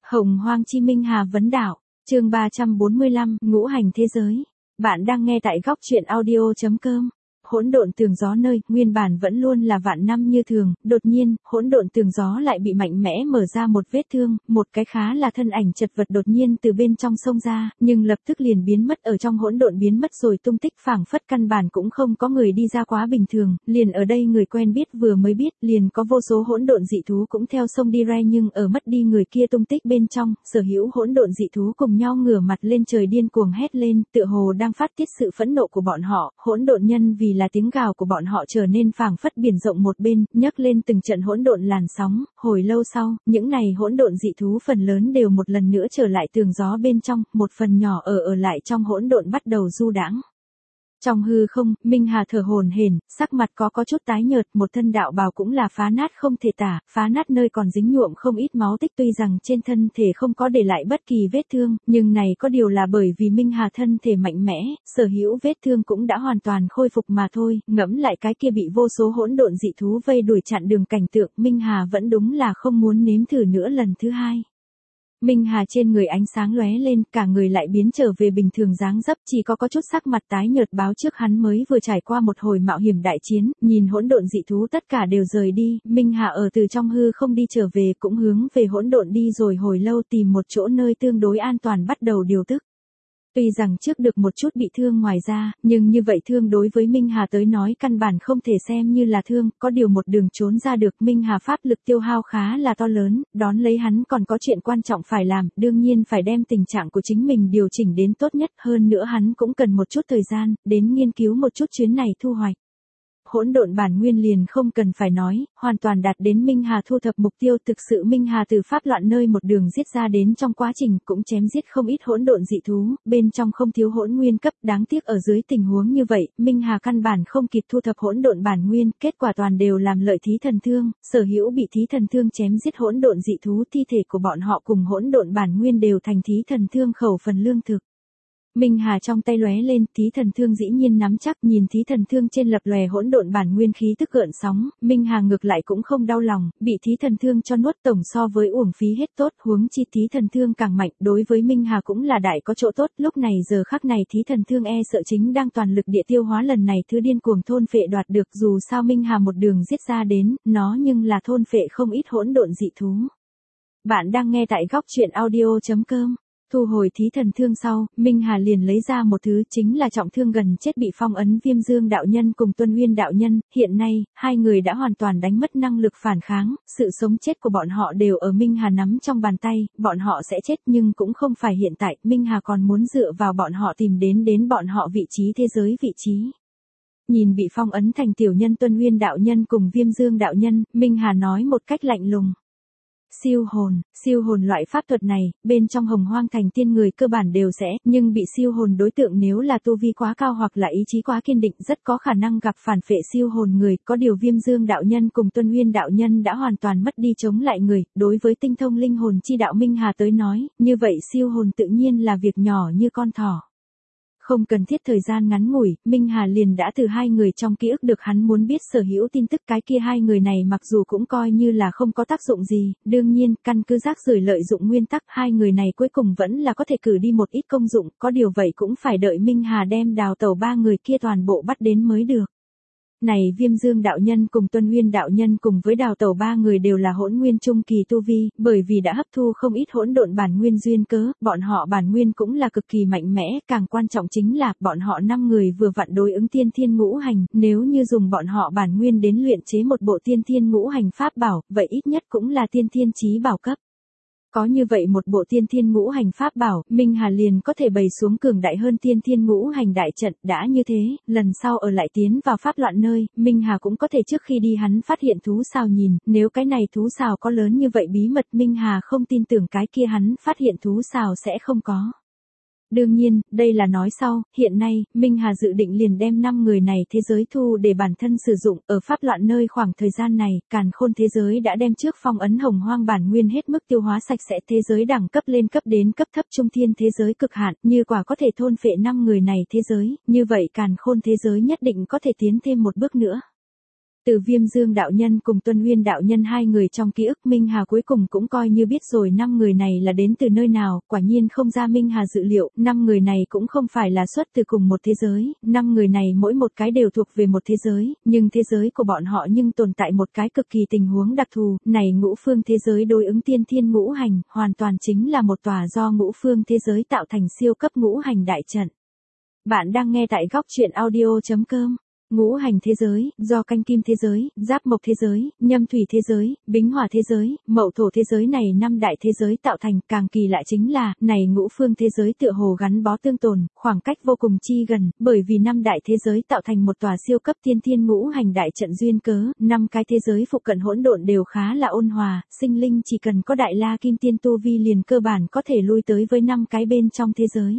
Hồng Hoang Chi Minh Hà vấn đạo, chương 345, ngũ hành thế giới. Bạn đang nghe tại góc truyện audio.com. Hỗn độn tường gió nơi nguyên bản vẫn luôn là vạn năm như thường, đột nhiên, hỗn độn tường gió lại bị mạnh mẽ mở ra một vết thương, một cái khá là thân ảnh chật vật đột nhiên từ bên trong sông ra, nhưng lập tức liền biến mất ở trong hỗn độn, biến mất rồi tung tích phảng phất căn bản cũng không có người đi ra quá bình thường, liền ở đây người quen biết vừa mới biết, liền có vô số hỗn độn dị thú cũng theo sông đi ra, nhưng ở mất đi người kia tung tích bên trong, sở hữu hỗn độn dị thú cùng nhau ngửa mặt lên trời điên cuồng hét lên, tựa hồ đang phát tiết sự phẫn nộ của bọn họ. Hỗn độn nhân vì là tiếng gào của bọn họ trở nên phảng phất biển rộng một bên, nhấc lên từng trận hỗn độn làn sóng. Hồi lâu sau, những này hỗn độn dị thú phần lớn đều một lần nữa trở lại tường gió bên trong, một phần nhỏ ở lại trong hỗn độn bắt đầu du đãng. Trong hư không, Minh Hà thở hổn hển, sắc mặt có chút tái nhợt, một thân đạo bào cũng là phá nát không thể tả, phá nát nơi còn dính nhuộm không ít máu tích, tuy rằng trên thân thể không có để lại bất kỳ vết thương, nhưng này có điều là bởi vì Minh Hà thân thể mạnh mẽ, sở hữu vết thương cũng đã hoàn toàn khôi phục mà thôi. Ngẫm lại cái kia bị vô số hỗn độn dị thú vây đuổi chặn đường cảnh tượng, Minh Hà vẫn đúng là không muốn nếm thử nữa lần thứ hai. Minh Hà trên người ánh sáng lóe lên, cả người lại biến trở về bình thường dáng dấp, chỉ có chút sắc mặt tái nhợt, báo trước hắn mới vừa trải qua một hồi mạo hiểm đại chiến, nhìn hỗn độn dị thú tất cả đều rời đi, Minh Hà ở từ trong hư không đi trở về, cũng hướng về hỗn độn đi rồi hồi lâu, tìm một chỗ nơi tương đối an toàn bắt đầu điều tức. Tuy rằng trước được một chút bị thương ngoài ra, nhưng như vậy thương đối với Minh Hà tới nói căn bản không thể xem như là thương, có điều một đường trốn ra được. Minh Hà pháp lực tiêu hao khá là to lớn, đón lấy hắn còn có chuyện quan trọng phải làm, đương nhiên phải đem tình trạng của chính mình điều chỉnh đến tốt nhất, hơn nữa hắn cũng cần một chút thời gian, đến nghiên cứu một chút chuyến này thu hoạch. Hỗn độn bản nguyên liền không cần phải nói, hoàn toàn đạt đến Minh Hà thu thập mục tiêu. Thực sự Minh Hà từ pháp loạn nơi một đường giết ra đến, trong quá trình cũng chém giết không ít hỗn độn dị thú, bên trong không thiếu hỗn nguyên cấp, đáng tiếc ở dưới tình huống như vậy, Minh Hà căn bản không kịp thu thập hỗn độn bản nguyên, kết quả toàn đều làm lợi thí thần thương, sở hữu bị thí thần thương chém giết hỗn độn dị thú, thi thể của bọn họ cùng hỗn độn bản nguyên đều thành thí thần thương khẩu phần lương thực. Minh Hà trong tay lóe lên, thí thần thương dĩ nhiên nắm chắc, nhìn thí thần thương trên lập lòe hỗn độn bản nguyên khí tức gợn sóng, Minh Hà ngược lại cũng không đau lòng, bị thí thần thương cho nuốt tổng so với uổng phí hết tốt, huống chi thí thần thương càng mạnh, đối với Minh Hà cũng là đại có chỗ tốt. Lúc này giờ khắc này thí thần thương e sợ chính đang toàn lực địa tiêu hóa lần này thứ điên cuồng thôn phệ đoạt được, dù sao Minh Hà một đường giết ra đến, nó nhưng là thôn phệ không ít hỗn độn dị thú. Bạn đang nghe tại góc truyện audio.com. Thu hồi thí thần thương sau, Minh Hà liền lấy ra một thứ, chính là trọng thương gần chết bị phong ấn Viêm Dương đạo nhân cùng Tuân Nguyên đạo nhân, hiện nay, hai người đã hoàn toàn đánh mất năng lực phản kháng, sự sống chết của bọn họ đều ở Minh Hà nắm trong bàn tay, bọn họ sẽ chết nhưng cũng không phải hiện tại, Minh Hà còn muốn dựa vào bọn họ tìm đến bọn họ vị trí thế giới vị trí. Nhìn bị phong ấn thành tiểu nhân Tuân Nguyên đạo nhân cùng Viêm Dương đạo nhân, Minh Hà nói một cách lạnh lùng. Siêu hồn loại pháp thuật này, bên trong Hồng Hoang thành tiên người cơ bản đều sẽ, nhưng bị siêu hồn đối tượng nếu là tu vi quá cao hoặc là ý chí quá kiên định, rất có khả năng gặp phản phệ siêu hồn người, có điều Viêm Dương đạo nhân cùng Tuân Nguyên đạo nhân đã hoàn toàn mất đi chống lại người, đối với tinh thông linh hồn chi đạo Minh Hà tới nói, như vậy siêu hồn tự nhiên là việc nhỏ như con thỏ. Không cần thiết thời gian ngắn ngủi, Minh Hà liền đã từ hai người trong ký ức được hắn muốn biết sở hữu tin tức. Cái kia hai người này mặc dù cũng coi như là không có tác dụng gì, đương nhiên, căn cứ rác rưởi lợi dụng nguyên tắc, hai người này cuối cùng vẫn là có thể cử đi một ít công dụng, có điều vậy cũng phải đợi Minh Hà đem đào tẩu ba người kia toàn bộ bắt đến mới được. Này Viêm Dương đạo nhân cùng Tuân Nguyên đạo nhân cùng với đào tẩu ba người đều là hỗn nguyên trung kỳ tu vi, bởi vì đã hấp thu không ít hỗn độn bản nguyên duyên cớ, bọn họ bản nguyên cũng là cực kỳ mạnh mẽ, càng quan trọng chính là bọn họ 5 người vừa vặn đối ứng tiên thiên ngũ hành, nếu như dùng bọn họ bản nguyên đến luyện chế một bộ tiên thiên ngũ hành pháp bảo, vậy ít nhất cũng là tiên thiên chí bảo cấp. Có như vậy một bộ tiên thiên ngũ hành pháp bảo, Minh Hà liền có thể bày xuống cường đại hơn tiên thiên ngũ hành đại trận. Đã như thế, lần sau ở lại tiến vào pháp loạn nơi, Minh Hà cũng có thể trước khi đi hắn phát hiện thú sào nhìn, nếu cái này thú sào có lớn như vậy bí mật, Minh Hà không tin tưởng cái kia hắn phát hiện thú sào sẽ không có. Đương nhiên, đây là nói sau, hiện nay, Minh Hà dự định liền đem 5 người này thế giới thu để bản thân sử dụng, ở pháp loạn nơi khoảng thời gian này, càn khôn thế giới đã đem trước phong ấn Hồng Hoang bản nguyên hết mức tiêu hóa sạch sẽ, thế giới đẳng cấp lên cấp đến cấp thấp trung thiên thế giới cực hạn, như quả có thể thôn phệ 5 người này thế giới, như vậy càn khôn thế giới nhất định có thể tiến thêm một bước nữa. Từ Viêm Dương đạo nhân cùng Tuân Uyên đạo nhân hai người trong ký ức Minh Hà cuối cùng cũng coi như biết rồi 5 người này là đến từ nơi nào, quả nhiên không ra Minh Hà dự liệu, 5 người này cũng không phải là xuất từ cùng một thế giới, 5 người này mỗi một cái đều thuộc về một thế giới, nhưng thế giới của bọn họ nhưng tồn tại một cái cực kỳ tình huống đặc thù, này ngũ phương thế giới đối ứng tiên thiên ngũ hành, hoàn toàn chính là một tòa do ngũ phương thế giới tạo thành siêu cấp ngũ hành đại trận. Bạn đang nghe tại góc truyện audio.com. Ngũ hành thế giới, do canh kim thế giới, giáp mộc thế giới, nhâm thủy thế giới, bính hỏa thế giới, mậu thổ thế giới này 5 đại thế giới tạo thành, càng kỳ lạ chính là, này ngũ phương thế giới tựa hồ gắn bó tương tồn, khoảng cách vô cùng chi gần, bởi vì 5 đại thế giới tạo thành một tòa siêu cấp tiên thiên ngũ hành đại trận duyên cớ, 5 cái thế giới phụ cận hỗn độn đều khá là ôn hòa, sinh linh chỉ cần có đại la kim tiên tu vi liền cơ bản có thể lui tới với 5 cái bên trong thế giới.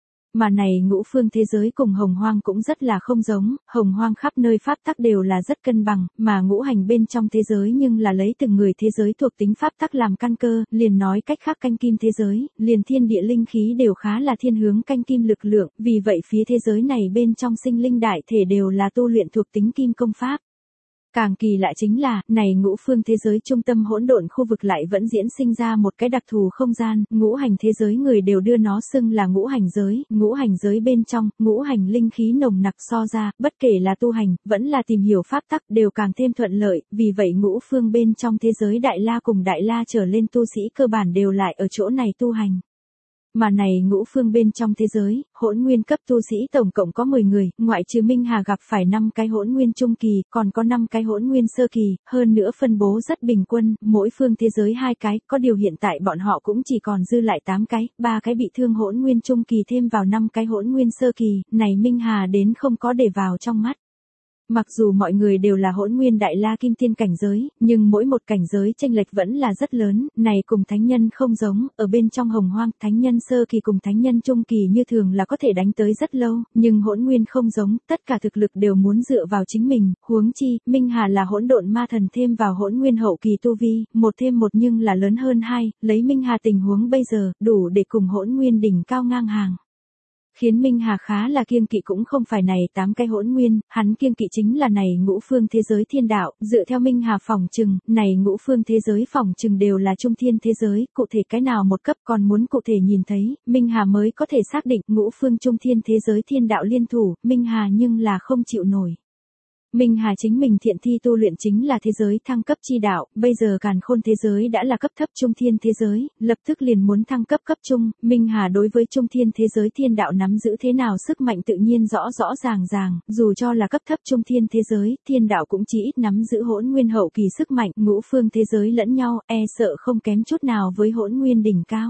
Mà này ngũ phương thế giới cùng hồng hoang cũng rất là không giống, hồng hoang khắp nơi pháp tắc đều là rất cân bằng, mà ngũ hành bên trong thế giới nhưng là lấy từng người thế giới thuộc tính pháp tắc làm căn cơ, liền nói cách khác canh kim thế giới, liền thiên địa linh khí đều khá là thiên hướng canh kim lực lượng, vì vậy phía thế giới này bên trong sinh linh đại thể đều là tu luyện thuộc tính kim công pháp. Càng kỳ lạ chính là, này ngũ phương thế giới trung tâm hỗn độn khu vực lại vẫn diễn sinh ra một cái đặc thù không gian, ngũ hành thế giới người đều đưa nó xưng là ngũ hành giới bên trong, ngũ hành linh khí nồng nặc so ra, bất kể là tu hành, vẫn là tìm hiểu pháp tắc đều càng thêm thuận lợi, vì vậy ngũ phương bên trong thế giới đại la cùng đại la trở lên tu sĩ cơ bản đều lại ở chỗ này tu hành. Mà này ngũ phương bên trong thế giới, hỗn nguyên cấp tu sĩ tổng cộng có 10 người, ngoại trừ Minh Hà gặp phải 5 cái hỗn nguyên trung kỳ, còn có 5 cái hỗn nguyên sơ kỳ, hơn nữa phân bố rất bình quân, mỗi phương thế giới 2 cái, có điều hiện tại bọn họ cũng chỉ còn dư lại 8 cái, 3 cái bị thương hỗn nguyên trung kỳ thêm vào 5 cái hỗn nguyên sơ kỳ, này Minh Hà đến không có để vào trong mắt. Mặc dù mọi người đều là hỗn nguyên đại la kim tiên cảnh giới, nhưng mỗi một cảnh giới chênh lệch vẫn là rất lớn, này cùng thánh nhân không giống, ở bên trong hồng hoang, thánh nhân sơ kỳ cùng thánh nhân trung kỳ như thường là có thể đánh tới rất lâu, nhưng hỗn nguyên không giống, tất cả thực lực đều muốn dựa vào chính mình, huống chi, Minh Hà là hỗn độn ma thần thêm vào hỗn nguyên hậu kỳ tu vi, 1 thêm 1 nhưng là lớn hơn 2, lấy Minh Hà tình huống bây giờ, đủ để cùng hỗn nguyên đỉnh cao ngang hàng. Khiến Minh Hà khá là kiêng kỵ cũng không phải này 8 cái hỗn nguyên, hắn kiêng kỵ chính là này ngũ phương thế giới thiên đạo, dựa theo Minh Hà phỏng chừng, này ngũ phương thế giới phỏng chừng đều là trung thiên thế giới, cụ thể cái nào một cấp còn muốn cụ thể nhìn thấy, Minh Hà mới có thể xác định ngũ phương trung thiên thế giới thiên đạo liên thủ, Minh Hà nhưng là không chịu nổi. Minh Hà chính mình thiện thi tu luyện chính là thế giới thăng cấp chi đạo, bây giờ càn khôn thế giới đã là cấp thấp trung thiên thế giới, lập tức liền muốn thăng cấp cấp trung, Minh Hà đối với trung thiên thế giới thiên đạo nắm giữ thế nào sức mạnh tự nhiên rõ ràng, dù cho là cấp thấp trung thiên thế giới, thiên đạo cũng chỉ ít nắm giữ hỗn nguyên hậu kỳ sức mạnh, ngũ phương thế giới lẫn nhau, e sợ không kém chút nào với hỗn nguyên đỉnh cao.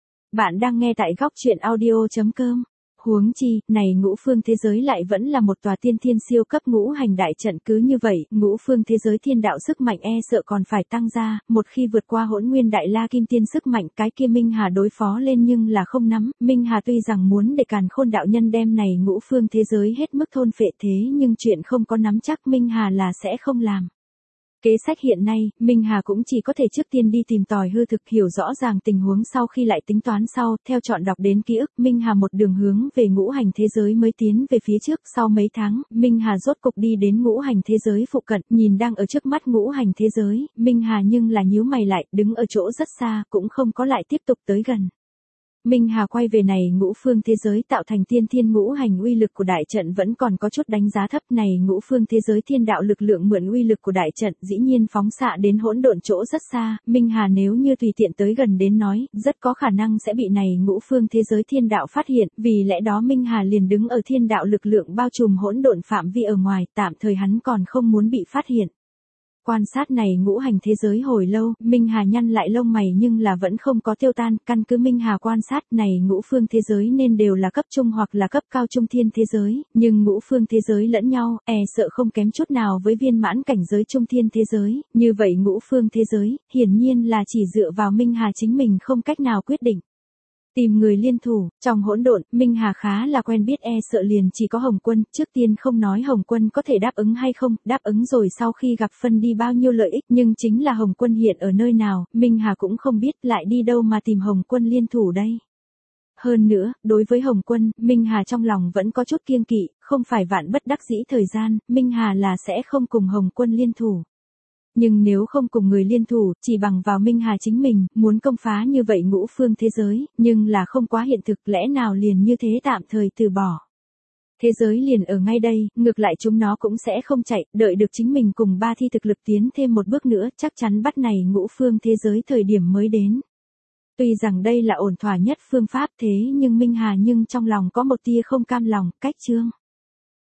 Bạn đang nghe tại góc truyện audio.com. Huống chi, này ngũ phương thế giới lại vẫn là một tòa tiên thiên siêu cấp ngũ hành đại trận, cứ như vậy, ngũ phương thế giới thiên đạo sức mạnh e sợ còn phải tăng ra, một khi vượt qua hỗn nguyên đại la kim tiên sức mạnh cái kia Minh Hà đối phó lên nhưng là không nắm, Minh Hà tuy rằng muốn để càn khôn đạo nhân đem này ngũ phương thế giới hết mức thôn phệ thế nhưng chuyện không có nắm chắc Minh Hà là sẽ không làm. Kế sách hiện nay, Minh Hà cũng chỉ có thể trước tiên đi tìm tòi hư thực hiểu rõ ràng tình huống sau khi lại tính toán sau, theo chọn đọc đến ký ức, Minh Hà một đường hướng về ngũ hành thế giới mới tiến về phía trước, sau mấy tháng, Minh Hà rốt cục đi đến ngũ hành thế giới phụ cận, nhìn đang ở trước mắt ngũ hành thế giới, Minh Hà nhưng là nhíu mày lại, đứng ở chỗ rất xa, cũng không có lại tiếp tục tới gần. Minh Hà quay về này ngũ phương thế giới tạo thành tiên thiên ngũ hành uy lực của đại trận vẫn còn có chút đánh giá thấp, này ngũ phương thế giới thiên đạo lực lượng mượn uy lực của đại trận dĩ nhiên phóng xạ đến hỗn độn chỗ rất xa, Minh Hà nếu như tùy tiện tới gần đến nói, rất có khả năng sẽ bị này ngũ phương thế giới thiên đạo phát hiện, vì lẽ đó Minh Hà liền đứng ở thiên đạo lực lượng bao trùm hỗn độn phạm vi ở ngoài, tạm thời hắn còn không muốn bị phát hiện. Quan sát này ngũ hành thế giới hồi lâu, Minh Hà nhăn lại lông mày nhưng là vẫn không có tiêu tan, căn cứ Minh Hà quan sát này ngũ phương thế giới nên đều là cấp trung hoặc là cấp cao trung thiên thế giới, nhưng ngũ phương thế giới lẫn nhau, e sợ không kém chút nào với viên mãn cảnh giới trung thiên thế giới, như vậy ngũ phương thế giới, hiển nhiên là chỉ dựa vào Minh Hà chính mình không cách nào quyết định. Tìm người liên thủ, trong hỗn độn, Minh Hà khá là quen biết e sợ liền chỉ có Hồng Quân, trước tiên không nói Hồng Quân có thể đáp ứng hay không, đáp ứng rồi sau khi gặp phân đi bao nhiêu lợi ích, nhưng chính là Hồng Quân hiện ở nơi nào, Minh Hà cũng không biết lại đi đâu mà tìm Hồng Quân liên thủ đây. Hơn nữa, đối với Hồng Quân, Minh Hà trong lòng vẫn có chút kiêng kỵ, không phải vạn bất đắc dĩ thời gian, Minh Hà là sẽ không cùng Hồng Quân liên thủ. Nhưng nếu không cùng người liên thủ, chỉ bằng vào Minh Hà chính mình, muốn công phá như vậy ngũ phương thế giới, nhưng là không quá hiện thực, lẽ nào liền như thế tạm thời từ bỏ. Thế giới liền ở ngay đây, ngược lại chúng nó cũng sẽ không chạy, đợi được chính mình cùng ba thi thực lực tiến thêm một bước nữa, chắc chắn bắt này ngũ phương thế giới thời điểm mới đến. Tuy rằng đây là ổn thỏa nhất phương pháp thế nhưng Minh Hà nhưng trong lòng có một tia không cam lòng, cách chương.